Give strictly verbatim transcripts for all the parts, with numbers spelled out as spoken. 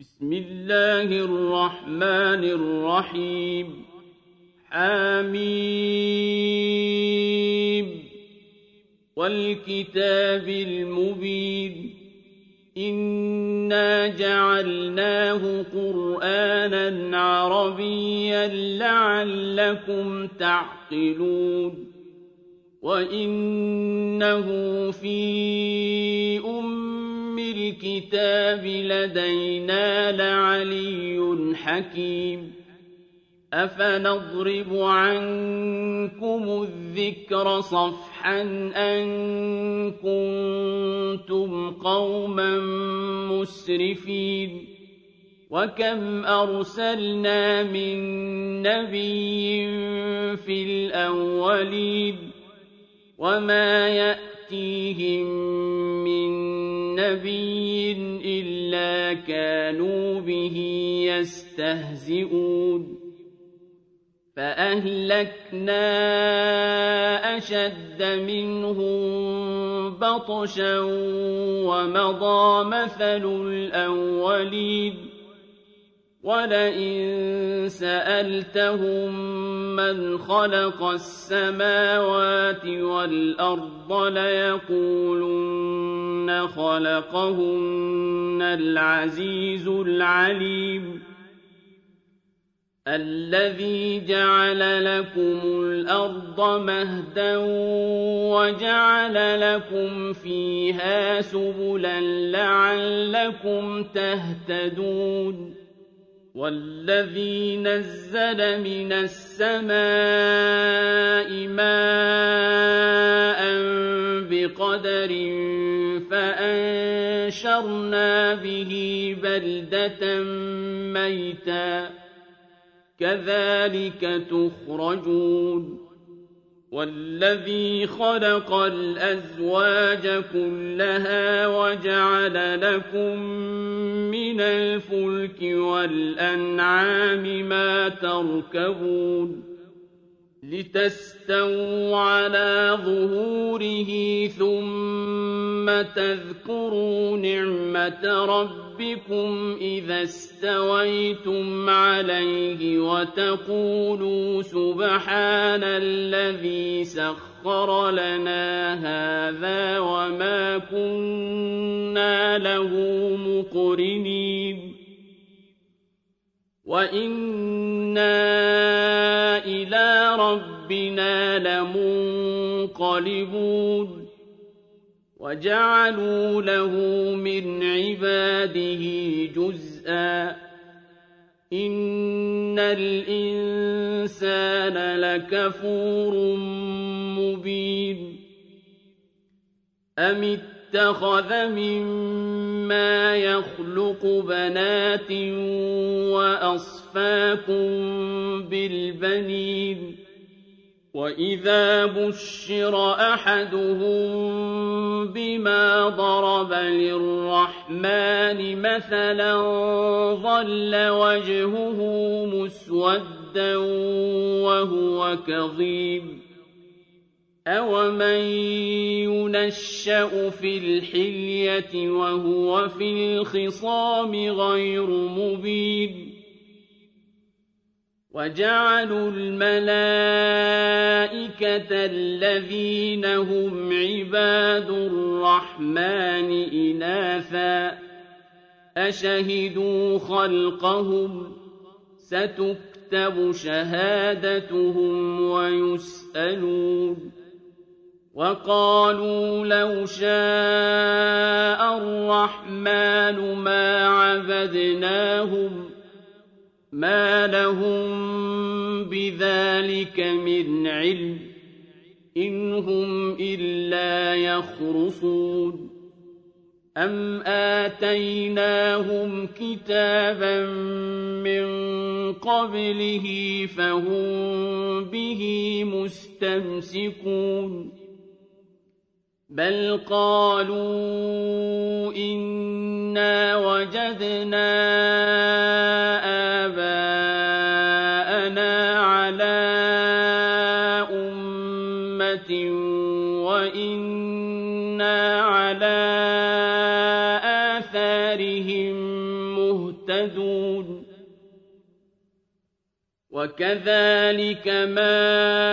بسم الله الرحمن الرحيم حميم والكتاب المبين إنا جعلناه قرآنا عربيا لعلكم تعقلون وإنه في أم الكتاب لدينا لعلي حكيم أفنضرب عنكم الذكر صفحا أن كنتم قوما مسرفين وكم أرسلنا من نبي في الأولين وما يأتيهم من نبي إلا كانوا به يستهزئون فأهلكنا أشد منهم بطشا ومضى مثل الأولين ولئن سألتهم من خلق السماوات والأرض ليقولن خلقهن العزيز العليم الذي جعل لكم الأرض مهدا وجعل لكم فيها سبلا لعلكم تهتدون والذي نزل من السماء ماء بقدر فأنشرنا به بلدة ميتا كذلك تخرجون والذي خلق الأزواج كلها وجعل لكم من الفلك والأنعام ما تركبون لتستووا على ظهوره ثم تذكروا نعمة ربكم إذا استويتم عليه وتقولوا سبحان الذي سخر لنا هذا وما كنا له مقرنين وإنا إلى ربنا لمنقلبون وجعلوا له من عباده جزءا إن الإنسان لكفور مبين أم اتخذ مما يخلق بنات وأصفاكم بالبنين وإذا بشر أحدهم بما ضرب للرحمن مثلا ظل وجهه مسودا وهو كظيم أومن ينشأ في الحلية وهو في الخصام غير مبين وجعلوا الملائكة الذين هم عباد الرحمن إناثا أشهدوا خلقهم ستكتب شهادتهم ويسألون وقالوا لو شاء الرحمن ما عبدناهم ما لهم بذلك من علم إن هم إلا يخرصون أم آتيناهم كتابا من قبله فهم به مستمسكون بل قالوا إنا وجدنا آباءنا على أمة وإنا على آثارهم مهتدون مهتدون وكذلك ما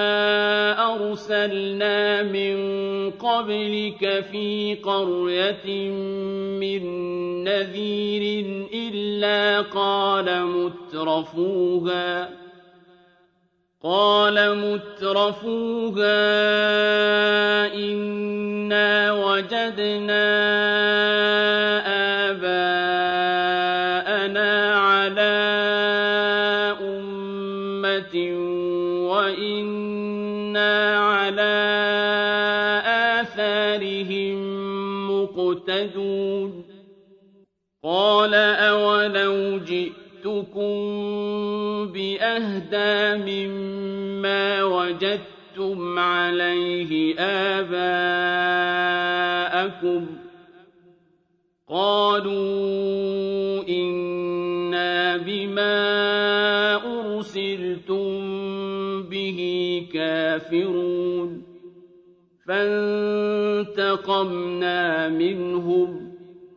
أرسلنا من قبلك في قرية من نذير إلا قال مترفوها قال مترفوها إنا وجدنا آباءنا على أمة وإنا على آثارهم مقتدون قال أولو جئتكم بأهدى مما وجدتم عليه آباءكم قالوا إنا بما أرسلتم به كافرون فانتقمنا منهم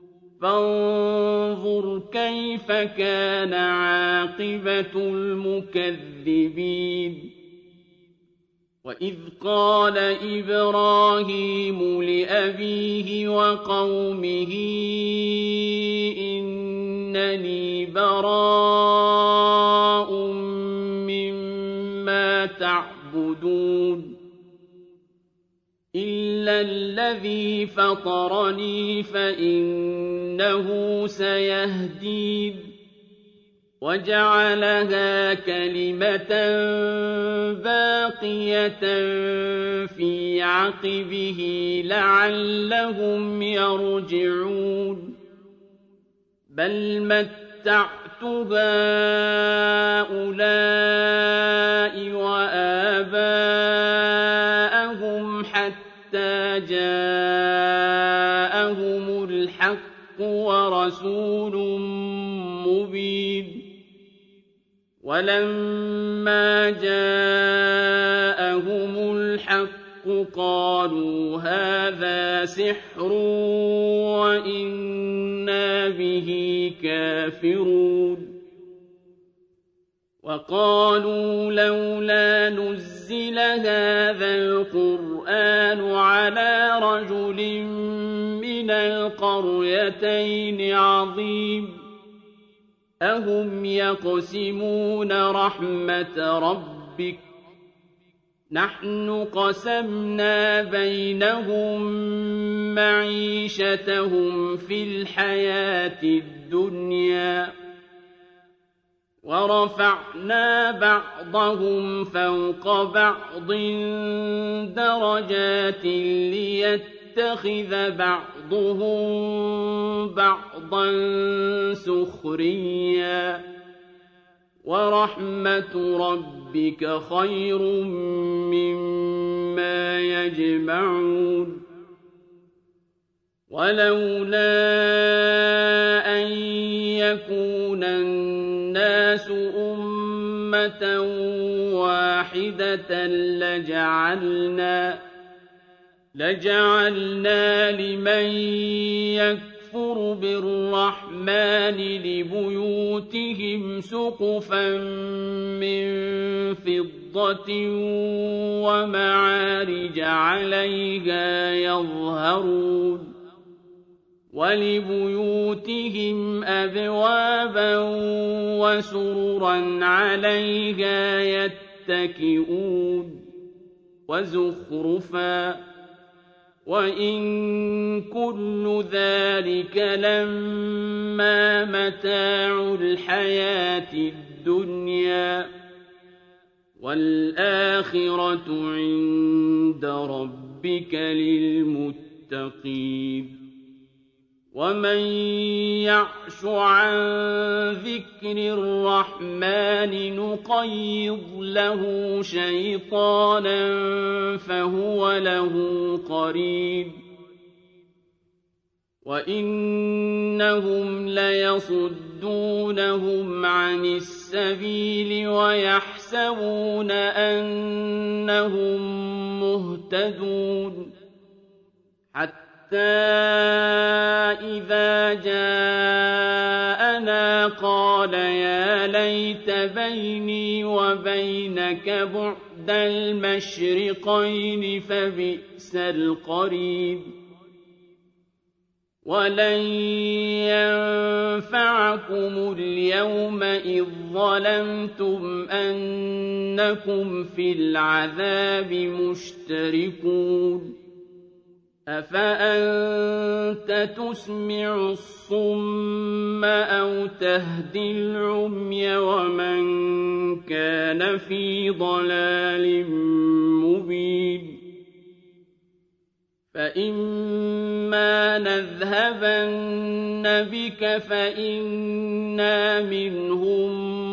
فانظر كيف كان عاقبة المكذبين وإذ قال إبراهيم لأبيه وقومه إنني براء مما تعبدون إلا الذي فطرني فإنه سيهدين وجعلها كلمة باقية في عقبه لعلهم يرجعون بل متعت هؤلاء وآباءهم حتى جاءهم الحق ورسول مبين ولما جاءهم الحق قالوا هذا سحر وإنا به كافرون وقالوا لولا نزل هذا القرآن على رجل من القريتين عظيم أهم يقسمون رحمة ربك نحن قسمنا بينهم معيشتهم في الحياة الدنيا ورفعنا بعضهم فوق بعض درجات ليتخذ بعضهم بعضا سخريا ورحمة ربك خير مما يجمعون ولولا أن يكون الناس أمة واحدة لجعلنا لجعلنا لمن يكفر بالرحمن لبيوتهم سقفا من فضة ومعارج عليها يظهرون ولبيوتهم أبوابا وسررا عليها يتكئون وزخرفا وإن كل ذلك لما متاع الحياة الدنيا والآخرة عند ربك للمتقين ومن يعش عن ذكر الرحمن نقيض له شيطانا فهو له قرين وإنهم ليصدونهم عن السبيل ويحسبون أنهم مهتدون حتى إذا جاءنا قال يا ليت بيني وبينك بعد المشرقين فبئس القرين ولن ينفعكم اليوم إذ ظلمتم أنكم في العذاب مشتركون أفأنت تسمع الصم أو تهدي العمي ومن كان في ضلال مبين فإما نذهبن بك فإنا منهم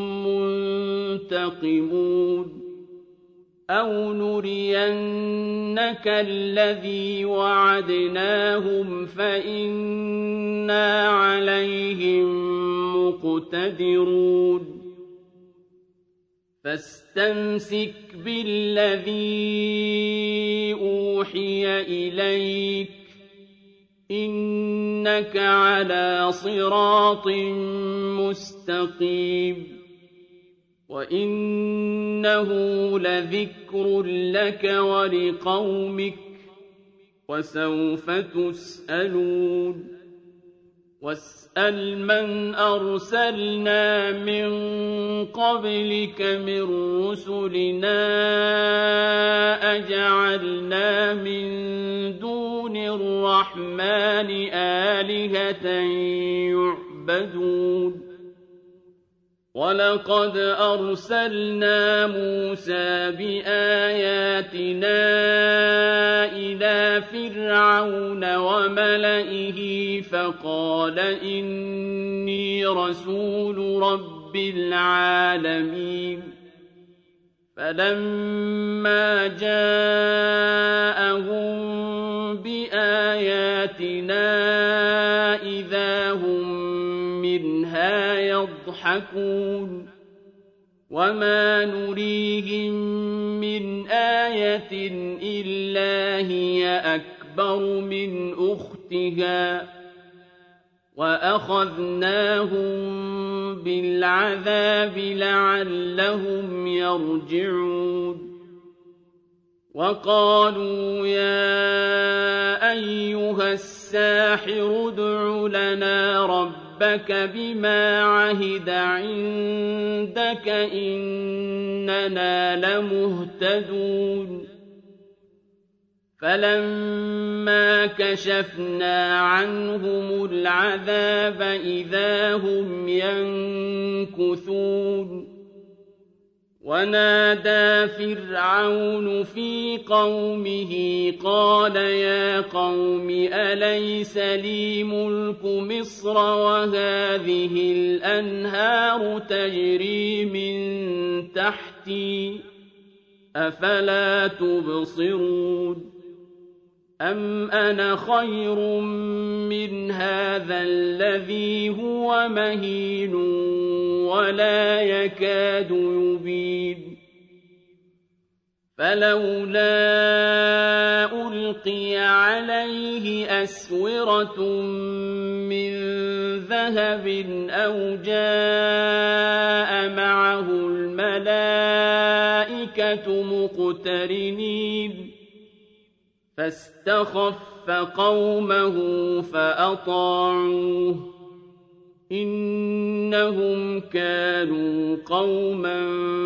منتقمون أو نرينك الذي وعدناهم فإنا عليهم مقتدرون فاستمسك بالذي أوحي إليك إنك على صراط مستقيم وإنه لذكر لك ولقومك وسوف تسألون واسأل من أرسلنا من قبلك من رسلنا أجعلنا من دون الرحمن آلهة يعبدون ولقد أرسلنا موسى بآياتنا إلى فرعون وملئه فقال إني رسول رب العالمين فلما جاءهم بآياتنا إذا هم منها يضحكون وما نريهم من آية إلا هي أكبر من أختها وأخذناهم بالعذاب لعلهم يرجعون وقالوا يا أيها الساحر ادع لنا ربك بما عهد عندك إننا لمهتدون فلما كشفنا عنهم العذاب إذا هم ينكثون ونادى فرعون في قومه قال يا قوم أليس لي ملك مصر وهذه الأنهار تجري من تحتي أفلا تبصرون أم أنا خير من هذا الذي هو مهين ولا يكاد يبين فلولا ألقي عليه أسورة من ذهب أو جاء معه الملائكة مقترنين فاستخف قومه فأطاعوه إنهم كانوا قوما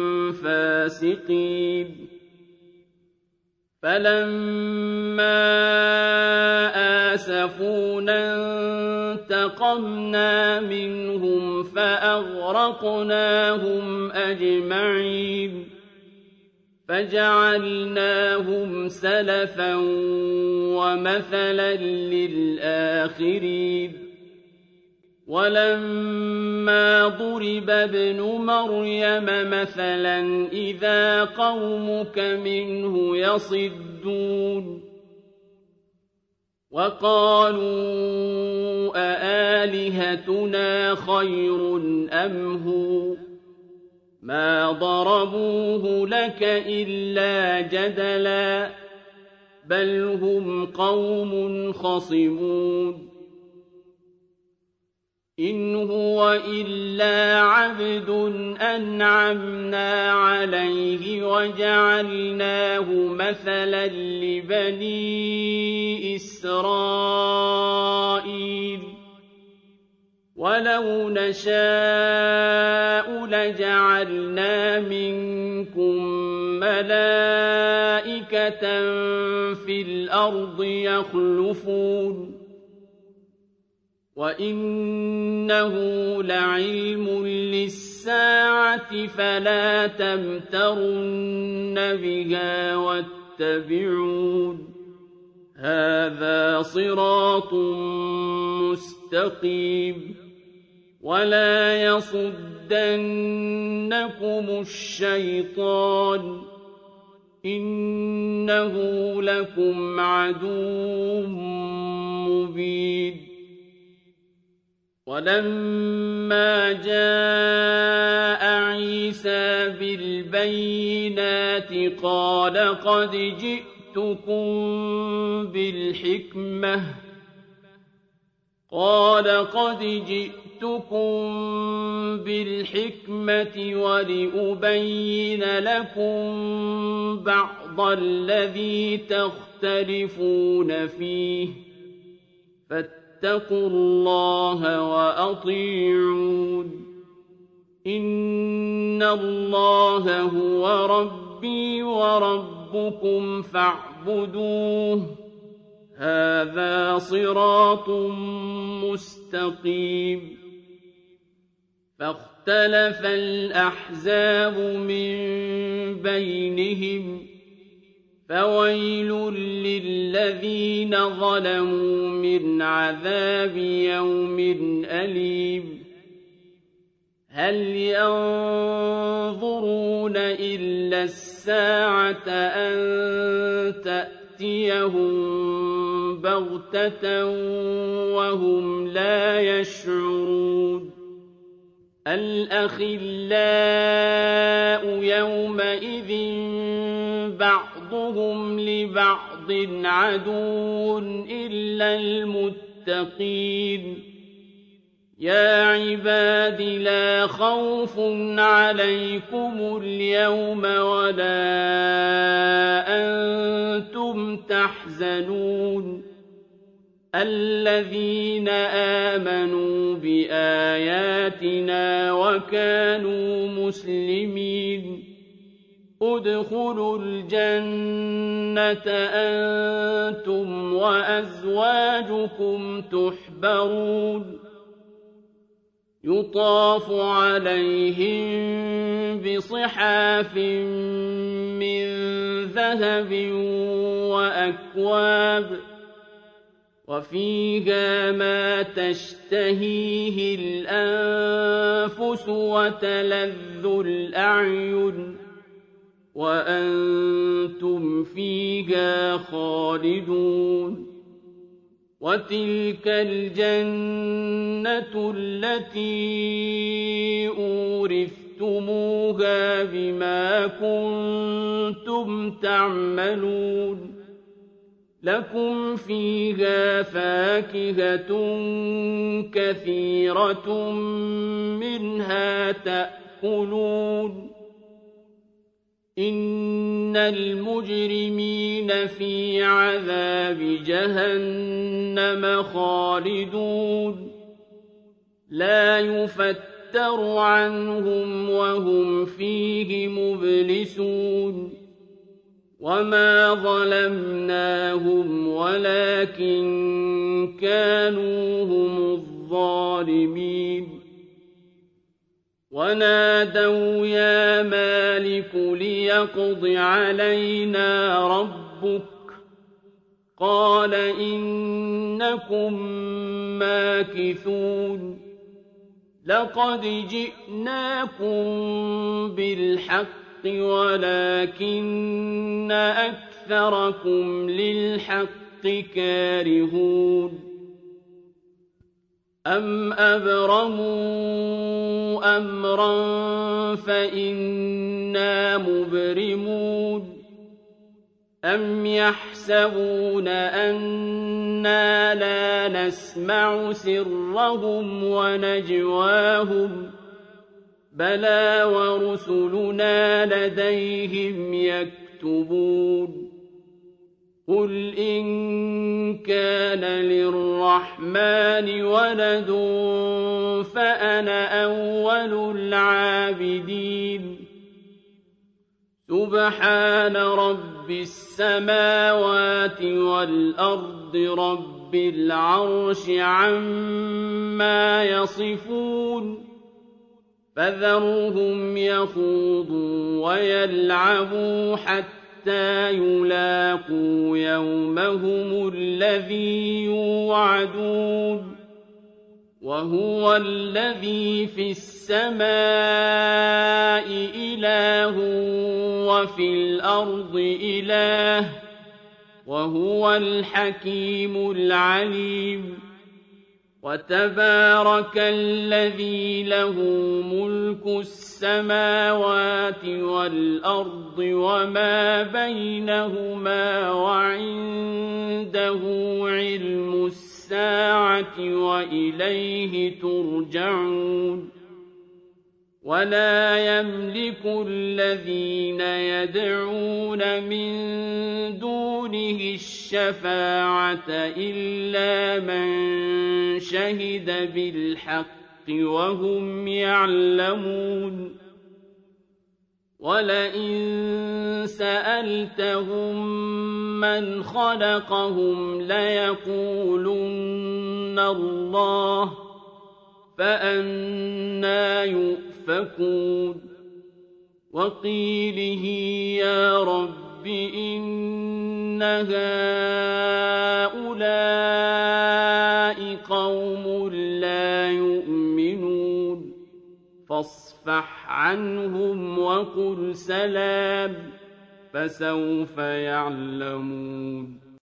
فاسقين فلما آسفونا انتقمنا منهم فأغرقناهم أجمعين فجعلناهم سلفا ومثلا للآخرين ولما ضرب ابن مريم مثلا إذا قومك منه يصدون وقالوا أآلهتنا خير أم هو ما ضربوه لك إلا جدلا بل هم قوم خصمون إن هو إلا عبد أنعمنا عليه وجعلناه مثلا لبني إسرائيل ولو نشاء لجعلنا منكم ملائكة في الأرض يخلفون وإنه لعلم للساعة فلا تمترن بها واتبعون هذا صراط مستقيم ولا يصدنكم الشيطان إنه لكم عدو مبين ولما جاء عيسى بالبينات قال قد جئتكم بالحكمة قال قد جئتكم بالحكمة ولأبين لكم بعض الذي تختلفون فيه فاتقوا الله وأطيعون إن الله هو ربي وربكم فاعبدوه هذا صراط مستقيم فاختلف الأحزاب من بينهم فويل للذين ظلموا من عذاب يوم أليم هل ينظرون إلا الساعة أن تأتيهم بغتة وهم لا يشعرون الأخلاء يومئذ بعضهم لبعض عدو إلا المتقين يا عباد لا خوف عليكم اليوم ولا أنتم تحزنون الذين آمنوا بآياتنا وكانوا مسلمين ادخلوا الجنة أنتم وأزواجكم تحبرون يطاف عليهم بصحاف من ذهب وأكواب وفيها ما تشتهيه الأنفس وتلذ الأعين وأنتم فيها خالدون وتلك الجنة التي أورثتموها بما كنتم تعملون لكم فيها فاكهة كثيرة منها تأكلون إن المجرمين في عذاب جهنم خالدون لا يفتر عنهم وهم فيه مبلسون وما ظلمناهم ولكن كانوا هم الظالمين ونادوا يا مالك ليقض علينا ربك قال إنكم ماكثون لقد جئناكم بالحق ولكن أكثركم للحق كارهون أم أبرموا أمرا فإنا مبرمون أَمْ يَحْسَبُونَ أَنَّا لَا نَسْمَعُ سِرَّهُمْ وَنَجْوَاهُم بَلَىٰ وَرُسُلُنَا لَدَيْهِمْ يَكْتُبُونَ قُلْ إِن كَانَ لِلرَّحْمَٰنِ وَلَدٌ فَأَنَا أَوَّلُ الْعَابِدِينَ سُبْحَانَ رَبِّ السَّمَاوَاتِ وَالْأَرْضِ رَبِّ الْعَرْشِ عَمَّا يَصِفُونَ فَذَرْهُمْ يَخُوضُوا وَيَلْعَبُوا حَتَّىٰ يُلَاقُوا يَوْمَهُمُ الَّذِي يُوعَدُونَ وَهُوَ الَّذِي فِي السَّمَاءِ إِلَٰهٌ وَفِي الْأَرْضِ إِلَٰهٌ وَهُوَ الْحَكِيمُ الْعَلِيمُ وَتَبَارَكَ الَّذِي لَهُ مُلْكُ السَّمَاوَاتِ وَالْأَرْضِ وَمَا بَيْنَهُمَا وَعِندَهُ عِلْمُ السَّاعَةِ وَإِلَيْهِ تُرْجَعُونَ وَلَا يَمْلِكُ الَّذِينَ يَدْعُونَ مِن دُونِهِ الشَّفَاعَةَ إِلَّا مَن شَهِدَ بِالْحَقِّ وَهُمْ يَعْلَمُونَ وَلَئِن سَأَلْتَهُم مَّنْ خَلَقَهُمْ لَيَقُولُنَّ اللَّهُ فَأَنَّىٰ يُؤْفَكُونَ وَقِيلِهِ يَا رَبِّ إِنَّ هَٰؤُلَاءِ قَوْمٌ لَّا يُؤْمِنُونَ فَاصْفَحْ عَنْهُمْ وَقُلْ سَلَامٌ فَسَوْفَ يَعْلَمُونَ